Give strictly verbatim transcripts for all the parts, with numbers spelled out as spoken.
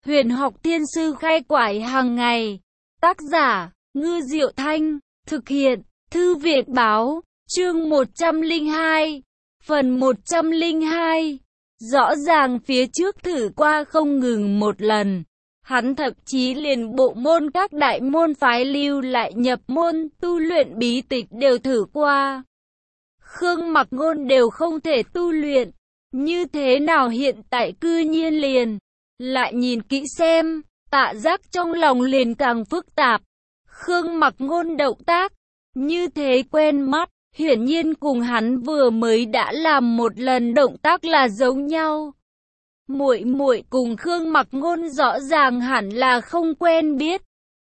Huyền học thiên sư khai quải hàng ngày. Tác giả, Ngư Diệu Thanh. Thực hiện, Thư viện báo. Chương một trăm lẻ hai. Phần một trăm lẻ hai. Rõ ràng phía trước thử qua không ngừng một lần. Hắn thậm chí liền bộ môn các đại môn phái lưu lại nhập môn tu luyện bí tịch đều thử qua. Khương Mặc Ngôn đều không thể tu luyện. Như thế nào hiện tại cư nhiên liền lại nhìn kỹ xem, Tạ Giác trong lòng liền càng phức tạp. Khương Mặc Ngôn động tác như thế quen mắt, hiển nhiên cùng hắn vừa mới đã làm một lần động tác là giống nhau. Muội muội cùng Khương Mặc Ngôn rõ ràng hẳn là không quen biết.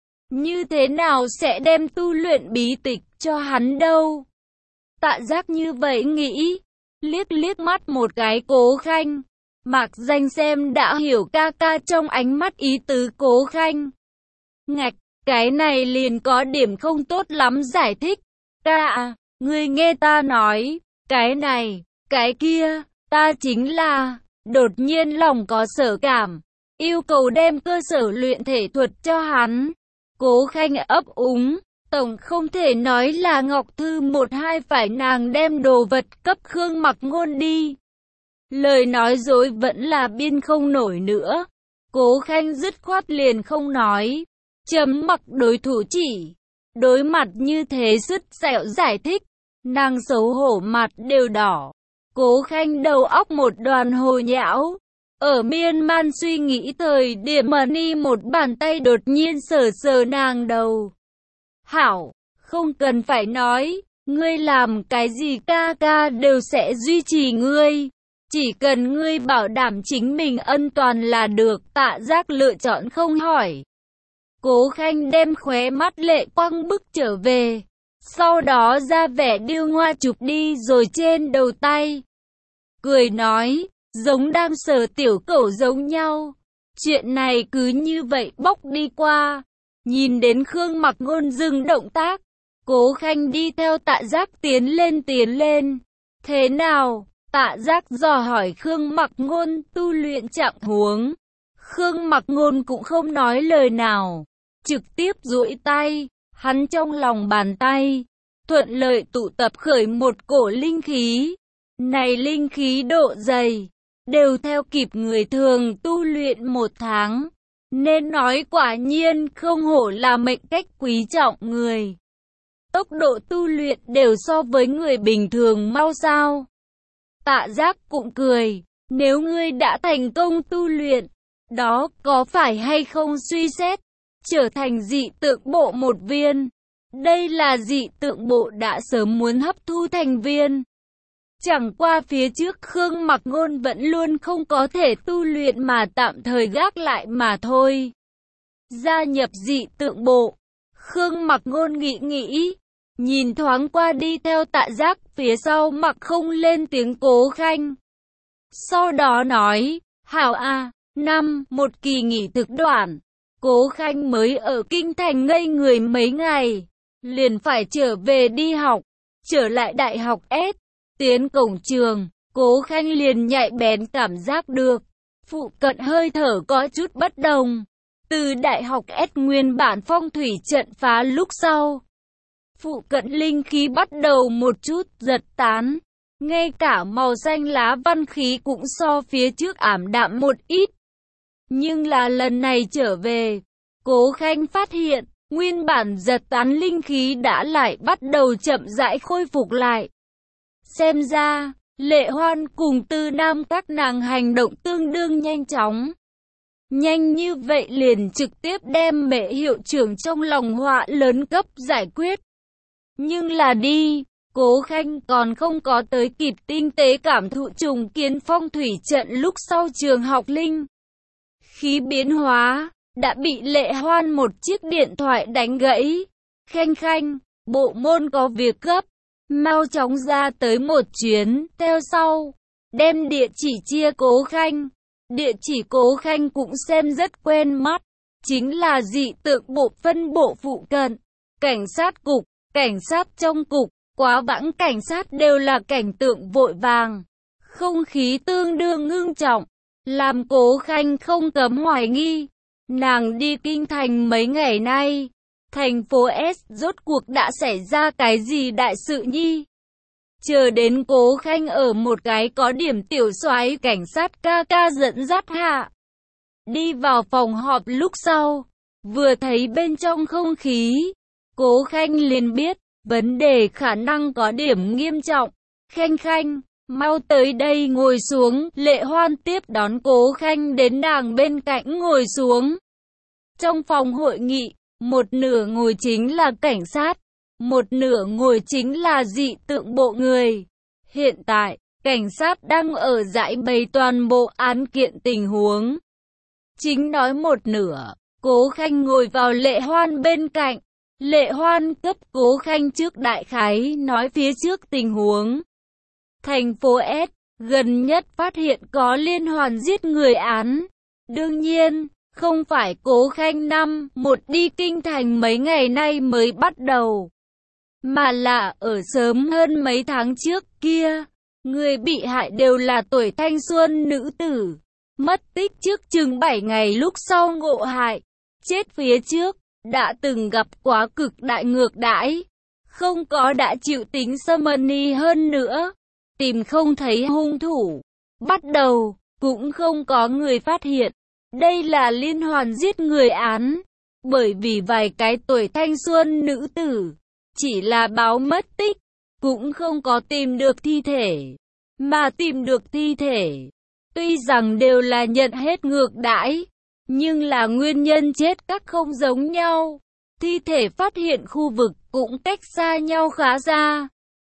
Như thế nào sẽ đem tu luyện bí tịch cho hắn đâu? Tạ Giác như vậy nghĩ, liếc liếc mắt một cái Cố Khanh. Mạc Danh xem đã hiểu ca ca trong ánh mắt ý tứ Cố Khanh. Ngạch, cái này liền có điểm không tốt lắm giải thích. Ca à, ngươi nghe ta nói, cái này, cái kia, ta chính là, đột nhiên lòng có sở cảm, yêu cầu đem cơ sở luyện thể thuật cho hắn. Cố Khanh ấp úng, tổng không thể nói là Ngọc Thư một hai phải nàng đem đồ vật cấp Khương Mặc Ngôn đi. Lời nói dối vẫn là biên không nổi nữa. Cố Khanh dứt khoát liền không nói. Chấm mặc đối thủ chỉ. Đối mặt như thế sứt sẹo giải thích. Nàng xấu hổ mặt đều đỏ. Cố Khanh đầu óc một đoàn hồ nhão. Ở miên man suy nghĩ thời điểm mà ni một bàn tay đột nhiên sờ sờ nàng đầu. Hảo, không cần phải nói. Ngươi làm cái gì ca ca đều sẽ duy trì ngươi. Chỉ cần ngươi bảo đảm chính mình ân toàn là được. Tạ Giác lựa chọn không hỏi. Cố Khanh đem khóe mắt lệ quăng bức trở về. Sau đó ra vẻ điêu ngoa chụp đi rồi trên đầu tay. Cười nói, giống đang sờ tiểu cẩu giống nhau. Chuyện này cứ như vậy bóc đi qua. Nhìn đến Khương Mặc Ngôn dừng động tác. Cố Khanh đi theo Tạ Giác tiến lên tiến lên. Thế nào? Tạ Giác dò hỏi Khương Mặc Ngôn tu luyện trạng huống. Khương Mặc Ngôn cũng không nói lời nào, trực tiếp duỗi tay, hắn trong lòng bàn tay, thuận lợi tụ tập khởi một cổ linh khí. Này linh khí độ dày, đều theo kịp người thường tu luyện một tháng. Nên nói quả nhiên không hổ là mệnh cách quý trọng người. Tốc độ tu luyện đều so với người bình thường mau sao. Tạ Giác cũng cười, nếu ngươi đã thành công tu luyện, đó có phải hay không suy xét, trở thành dị tượng bộ một viên. Đây là dị tượng bộ đã sớm muốn hấp thu thành viên. Chẳng qua phía trước Khương Mặc Ngôn vẫn luôn không có thể tu luyện mà tạm thời gác lại mà thôi. Gia nhập dị tượng bộ, Khương Mặc Ngôn nghĩ nghĩ. Nhìn thoáng qua đi theo Tạ Giác phía sau mặc không lên tiếng Cố Khanh. Sau đó nói, hảo a, năm, một kỳ nghỉ thực đoạn. Cố Khanh mới ở Kinh Thành ngây người mấy ngày. Liền phải trở về đi học. Trở lại đại học S. Tiến cổng trường, Cố Khanh liền nhạy bén cảm giác được. Phụ cận hơi thở có chút bất đồng. Từ đại học S nguyên bản phong thủy trận phá lúc sau. Phụ cận linh khí bắt đầu một chút giật tán. Ngay cả màu xanh lá văn khí cũng so phía trước ảm đạm một ít. Nhưng là lần này trở về, Cố Khanh phát hiện, nguyên bản giật tán linh khí đã lại bắt đầu chậm rãi khôi phục lại. Xem ra, Lệ Hoan cùng Tư Nam các nàng hành động tương đương nhanh chóng. Nhanh như vậy liền trực tiếp đem Mễ hiệu trưởng trong lòng họa lớn cấp giải quyết. Nhưng là đi, Cố Khanh còn không có tới kịp tinh tế cảm thụ trùng kiến phong thủy trận lúc sau trường học linh. Khí biến hóa, đã bị Lệ Hoan một chiếc điện thoại đánh gãy. Khanh Khanh, bộ môn có việc gấp, mau chóng ra tới một chuyến, theo sau. Đem địa chỉ chia Cố Khanh. Địa chỉ Cố Khanh cũng xem rất quen mắt, chính là dị tượng bộ phân bộ phụ cận, cảnh sát cục. Cảnh sát trong cục, quá vãng cảnh sát đều là cảnh tượng vội vàng. Không khí tương đương ngưng trọng, làm Cố Khanh không cấm hoài nghi, Nàng đi kinh thành mấy ngày nay, thành phố S rốt cuộc đã xảy ra cái gì đại sự nhi? Chờ đến Cố Khanh ở một cái có điểm tiểu soái cảnh sát ca ca dẫn dắt hạ. Đi vào phòng họp lúc sau, vừa thấy bên trong không khí, Cố Khanh liền biết, vấn đề khả năng có điểm nghiêm trọng. Khanh Khanh, mau tới đây ngồi xuống. Lệ Hoan tiếp đón Cố Khanh đến nàng bên cạnh ngồi xuống. Trong phòng hội nghị, một nửa ngồi chính là cảnh sát, một nửa ngồi chính là dị tượng bộ người. Hiện tại, cảnh sát đang ở giải bày toàn bộ án kiện tình huống. Chính nói một nửa, Cố Khanh ngồi vào Lệ Hoan bên cạnh. Lệ Hoan cấp Cố Khanh trước đại khái nói phía trước tình huống. Thành phố S gần nhất phát hiện có liên hoàn giết người án. Đương nhiên, không phải Cố Khanh năm một đi kinh thành mấy ngày nay mới bắt đầu, mà là ở sớm hơn mấy tháng trước kia. Người bị hại đều là tuổi thanh xuân nữ tử, mất tích trước chừng bảy ngày lúc sau ngộ hại. Chết phía trước, đã từng gặp quá cực đại ngược đãi, không có đã chịu tính summoning hơn nữa. Tìm không thấy hung thủ, bắt đầu, cũng không có người phát hiện. Đây là liên hoàn giết người án, bởi vì vài cái tuổi thanh xuân nữ tử, chỉ là báo mất tích, cũng không có tìm được thi thể, mà tìm được thi thể. Tuy rằng đều là nhận hết ngược đãi, nhưng là nguyên nhân chết các không giống nhau. Thi thể phát hiện khu vực cũng cách xa nhau khá xa.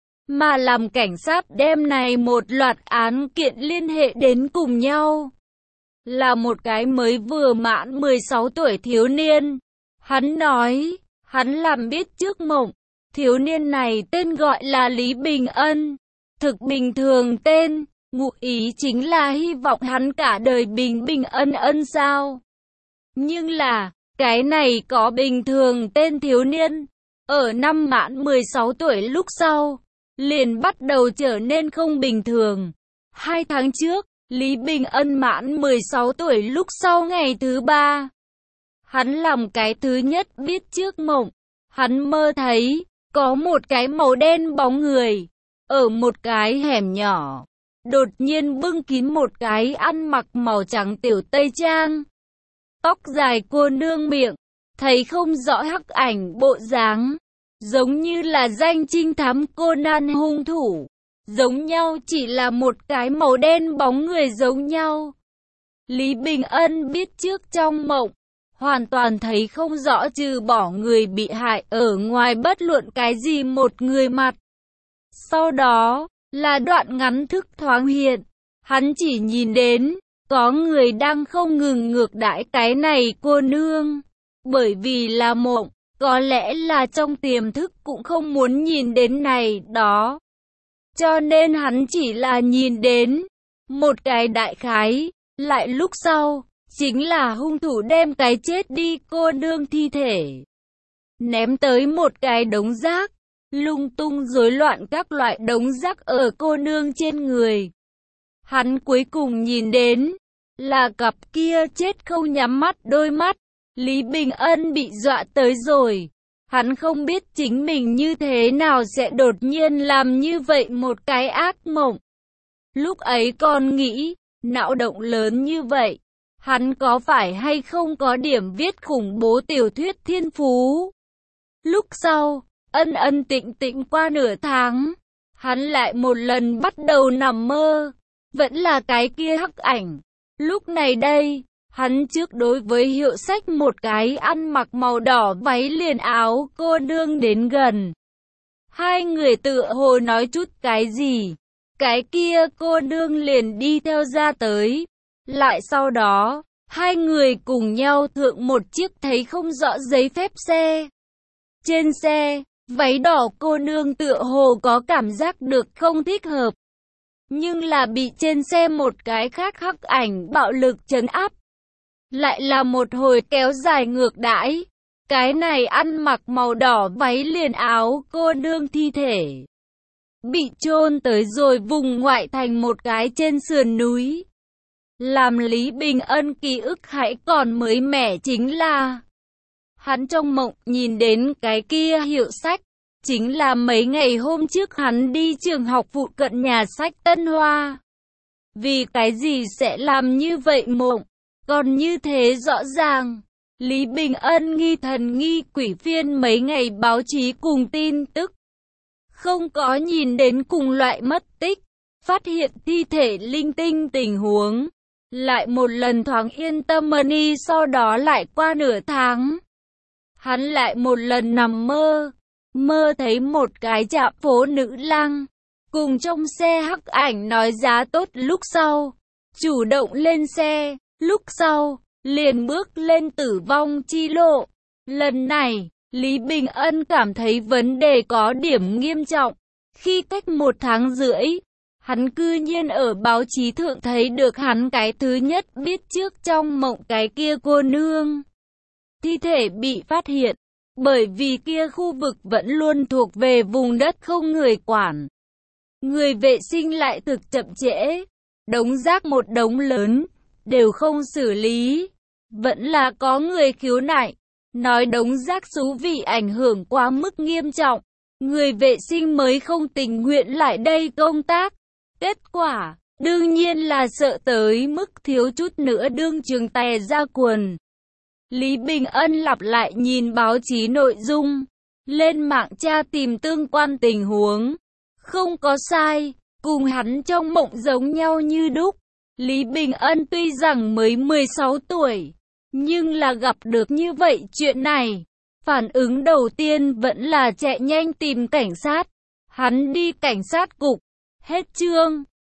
Mà làm cảnh sát đem này một loạt án kiện liên hệ đến cùng nhau. Là một cái mới vừa mãn mười sáu tuổi thiếu niên. Hắn nói, hắn làm biết trước mộng. Thiếu niên này tên gọi là Lý Bình Ân. Thực bình thường tên, ngụ ý chính là hy vọng hắn cả đời bình bình ân ân sao. Nhưng là, cái này có bình thường tên thiếu niên, ở năm mãn mười sáu tuổi lúc sau, liền bắt đầu trở nên không bình thường. Hai tháng trước, Lý Bình Ân mãn mười sáu tuổi lúc sau ngày thứ ba. Hắn làm cái thứ nhất biết trước mộng. Hắn mơ thấy, có một cái màu đen bóng người, ở một cái hẻm nhỏ, đột nhiên bưng kín một cái ăn mặc màu trắng tiểu tây trang. Tóc dài cô nương miệng, thấy không rõ hắc ảnh bộ dáng, giống như là danh trinh thám Conan hung thủ. Giống nhau chỉ là một cái màu đen bóng người giống nhau. Lý Bình Ân biết trước trong mộng, hoàn toàn thấy không rõ trừ bỏ người bị hại ở ngoài bất luận cái gì một người mặt. Sau đó, là đoạn ngắn thức thoáng hiện, hắn chỉ nhìn đến, có người đang không ngừng ngược đãi cái này cô nương. Bởi vì là mộng, có lẽ là trong tiềm thức cũng không muốn nhìn đến này đó. Cho nên hắn chỉ là nhìn đến một cái đại khái, lại lúc sau, chính là hung thủ đem cái chết đi cô nương thi thể ném tới một cái đống rác, lung tung rối loạn các loại đống rác ở cô nương trên người. Hắn cuối cùng nhìn đến là cặp kia chết không nhắm mắt đôi mắt. Lý Bình Ân bị dọa tới rồi. Hắn không biết chính mình như thế nào sẽ đột nhiên làm như vậy một cái ác mộng. Lúc ấy còn nghĩ, não động lớn như vậy, hắn có phải hay không có điểm viết khủng bố tiểu thuyết thiên phú. Lúc sau, ân ân tịnh tịnh qua nửa tháng, hắn lại một lần bắt đầu nằm mơ, vẫn là cái kia hắc ảnh. Lúc này đây, hắn trước đối với hiệu sách một cái ăn mặc màu đỏ váy liền áo cô nương đến gần. Hai người tựa hồ nói chút cái gì, cái kia cô nương liền đi theo ra tới. Lại sau đó, hai người cùng nhau thượng một chiếc thấy không rõ giấy phép xe. Trên xe, váy đỏ cô nương tựa hồ có cảm giác được không thích hợp, nhưng là bị trên xe một cái khác hắc ảnh bạo lực trấn áp. Lại là một hồi kéo dài ngược đãi. Cái này ăn mặc màu đỏ váy liền áo cô nương thi thể bị chôn tới rồi vùng ngoại thành một cái trên sườn núi. Làm Lý Bình Ân ký ức hãy còn mới mẻ chính là hắn trong mộng nhìn đến cái kia hiệu sách, chính là mấy ngày hôm trước hắn đi trường học phụ cận nhà sách Tân Hoa. Vì cái gì sẽ làm như vậy mộng, còn như thế rõ ràng. Lý Bình Ân nghi thần nghi quỷ phiên mấy ngày báo chí cùng tin tức. Không có nhìn đến cùng loại mất tích, phát hiện thi thể linh tinh tình huống. Lại một lần thoáng yên tâm đi, sau đó lại qua nửa tháng. Hắn lại một lần nằm mơ, mơ thấy một cái trạm phố nữ lang, cùng trong xe hắc ảnh nói giá tốt, lúc sau, chủ động lên xe, lúc sau, liền bước lên tử vong chi lộ. Lần này, Lý Bình Ân cảm thấy vấn đề có điểm nghiêm trọng, khi cách một tháng rưỡi, hắn cư nhiên ở báo chí thượng thấy được hắn cái thứ nhất biết trước trong mộng cái kia cô nương. Thi thể bị phát hiện, bởi vì kia khu vực vẫn luôn thuộc về vùng đất không người quản. Người vệ sinh lại thực chậm trễ, đống rác một đống lớn, đều không xử lý. Vẫn là có người khiếu nại, nói đống rác xú vì ảnh hưởng quá mức nghiêm trọng. Người vệ sinh mới không tình nguyện lại đây công tác. Kết quả, đương nhiên là sợ tới mức thiếu chút nữa đương trường tè ra quần. Lý Bình Ân lặp lại nhìn báo chí nội dung, lên mạng tra tìm tương quan tình huống. Không có sai, cùng hắn trong mộng giống nhau như đúc. Lý Bình Ân tuy rằng mới mười sáu tuổi, nhưng là gặp được như vậy chuyện này. Phản ứng đầu tiên vẫn là chạy nhanh tìm cảnh sát. Hắn đi cảnh sát cục. Hết chương.